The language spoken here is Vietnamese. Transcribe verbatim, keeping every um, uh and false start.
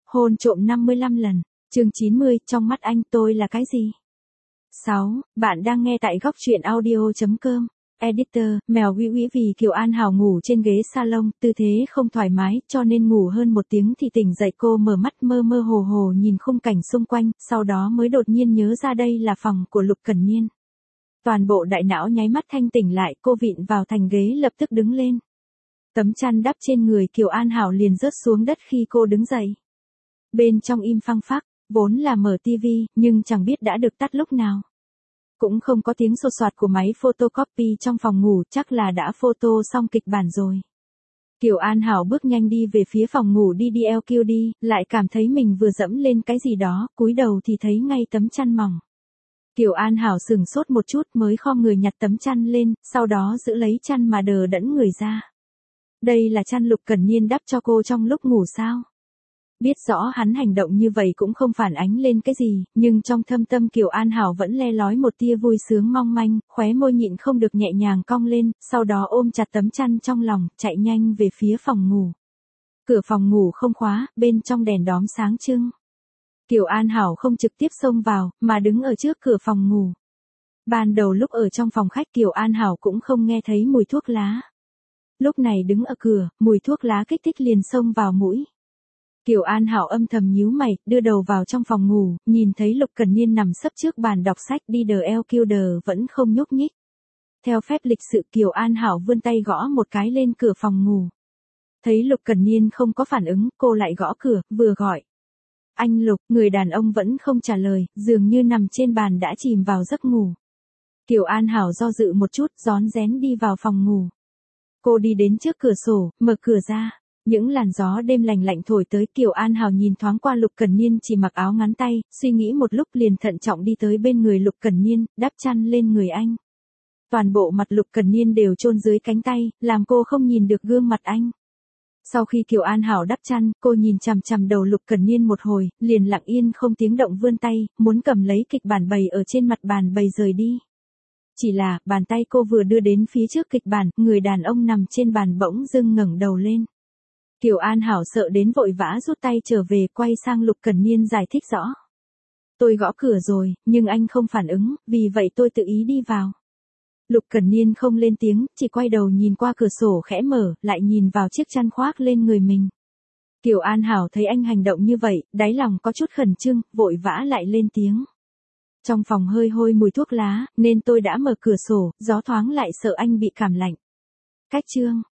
Hôn trộm năm mươi lăm lần. Chương chín mươi, trong mắt anh tôi là cái gì? sáu. Bạn đang nghe tại góc truyện audio chấm com. Editor, mèo Uy Uy vì Kiều An Hảo ngủ trên ghế salon, tư thế không thoải mái, cho nên ngủ hơn một tiếng thì tỉnh dậy. Cô mở mắt mơ mơ hồ hồ nhìn khung cảnh xung quanh, sau đó mới đột nhiên nhớ ra đây là phòng của Lục Cẩn Niên. Toàn bộ đại não nháy mắt thanh tỉnh lại, cô vịn vào thành ghế lập tức đứng lên. Tấm chăn đắp trên người Kiều An Hảo liền rớt xuống đất khi cô đứng dậy. Bên trong im phăng phắc, vốn là mở tivi, nhưng chẳng biết đã được tắt lúc nào. Cũng không có tiếng sột soạt của máy photocopy trong phòng ngủ, chắc là đã photo xong kịch bản rồi. Kiều An Hảo bước nhanh đi về phía phòng ngủ đi đi eo kêu đi, lại cảm thấy mình vừa dẫm lên cái gì đó, cúi đầu thì thấy ngay tấm chăn mỏng. Kiều An Hảo sừng sốt một chút mới khom người nhặt tấm chăn lên, sau đó giữ lấy chăn mà đờ đẫn người ra. Đây là chăn Lục Cẩn Niên đắp cho cô trong lúc ngủ sao? Biết rõ hắn hành động như vậy cũng không phản ánh lên cái gì, nhưng trong thâm tâm Kiều An Hảo vẫn le lói một tia vui sướng mong manh, khóe môi nhịn không được nhẹ nhàng cong lên, sau đó ôm chặt tấm chăn trong lòng, chạy nhanh về phía phòng ngủ. Cửa phòng ngủ không khóa, bên trong đèn đóm sáng trưng. Kiều An Hảo không trực tiếp xông vào, mà đứng ở trước cửa phòng ngủ. Ban đầu lúc ở trong phòng khách Kiều An Hảo cũng không nghe thấy mùi thuốc lá. Lúc này đứng ở cửa, mùi thuốc lá kích thích liền xông vào mũi. Kiều An Hảo âm thầm nhíu mày, đưa đầu vào trong phòng ngủ, nhìn thấy Lục Cẩn Niên nằm sấp trước bàn đọc sách đi đờ eo kêu đờ vẫn không nhúc nhích. Theo phép lịch sự Kiều An Hảo vươn tay gõ một cái lên cửa phòng ngủ. Thấy Lục Cẩn Niên không có phản ứng, cô lại gõ cửa, vừa gọi. Anh Lục, người đàn ông vẫn không trả lời, dường như nằm trên bàn đã chìm vào giấc ngủ. Kiều An Hảo do dự một chút, rón rén đi vào phòng ngủ. Cô đi đến trước cửa sổ, mở cửa ra. Những làn gió đêm lành lạnh thổi tới, Kiều An Hảo nhìn thoáng qua Lục Cẩn Niên chỉ mặc áo ngắn tay, suy nghĩ một lúc liền thận trọng đi tới bên người Lục Cẩn Niên, đắp chăn lên người anh. Toàn bộ mặt Lục Cẩn Niên đều chôn dưới cánh tay, làm cô không nhìn được gương mặt anh. Sau khi Kiều An Hảo đắp chăn, cô nhìn chằm chằm đầu Lục Cẩn Niên một hồi, liền lặng yên không tiếng động vươn tay, muốn cầm lấy kịch bản bày ở trên mặt bàn bày rời đi. Chỉ là, bàn tay cô vừa đưa đến phía trước kịch bản, người đàn ông nằm trên bàn bỗng dưng ngẩng đầu lên. Kiều An Hảo sợ đến vội vã rút tay trở về, quay sang Lục Cẩn Niên giải thích rõ. Tôi gõ cửa rồi, nhưng anh không phản ứng, vì vậy tôi tự ý đi vào. Lục Cẩn Niên không lên tiếng, chỉ quay đầu nhìn qua cửa sổ khẽ mở, lại nhìn vào chiếc chăn khoác lên người mình. Kiều An Hảo thấy anh hành động như vậy, đáy lòng có chút khẩn trương, vội vã lại lên tiếng. Trong phòng hơi hôi mùi thuốc lá, nên tôi đã mở cửa sổ, gió thoáng lại sợ anh bị cảm lạnh. Cách chương.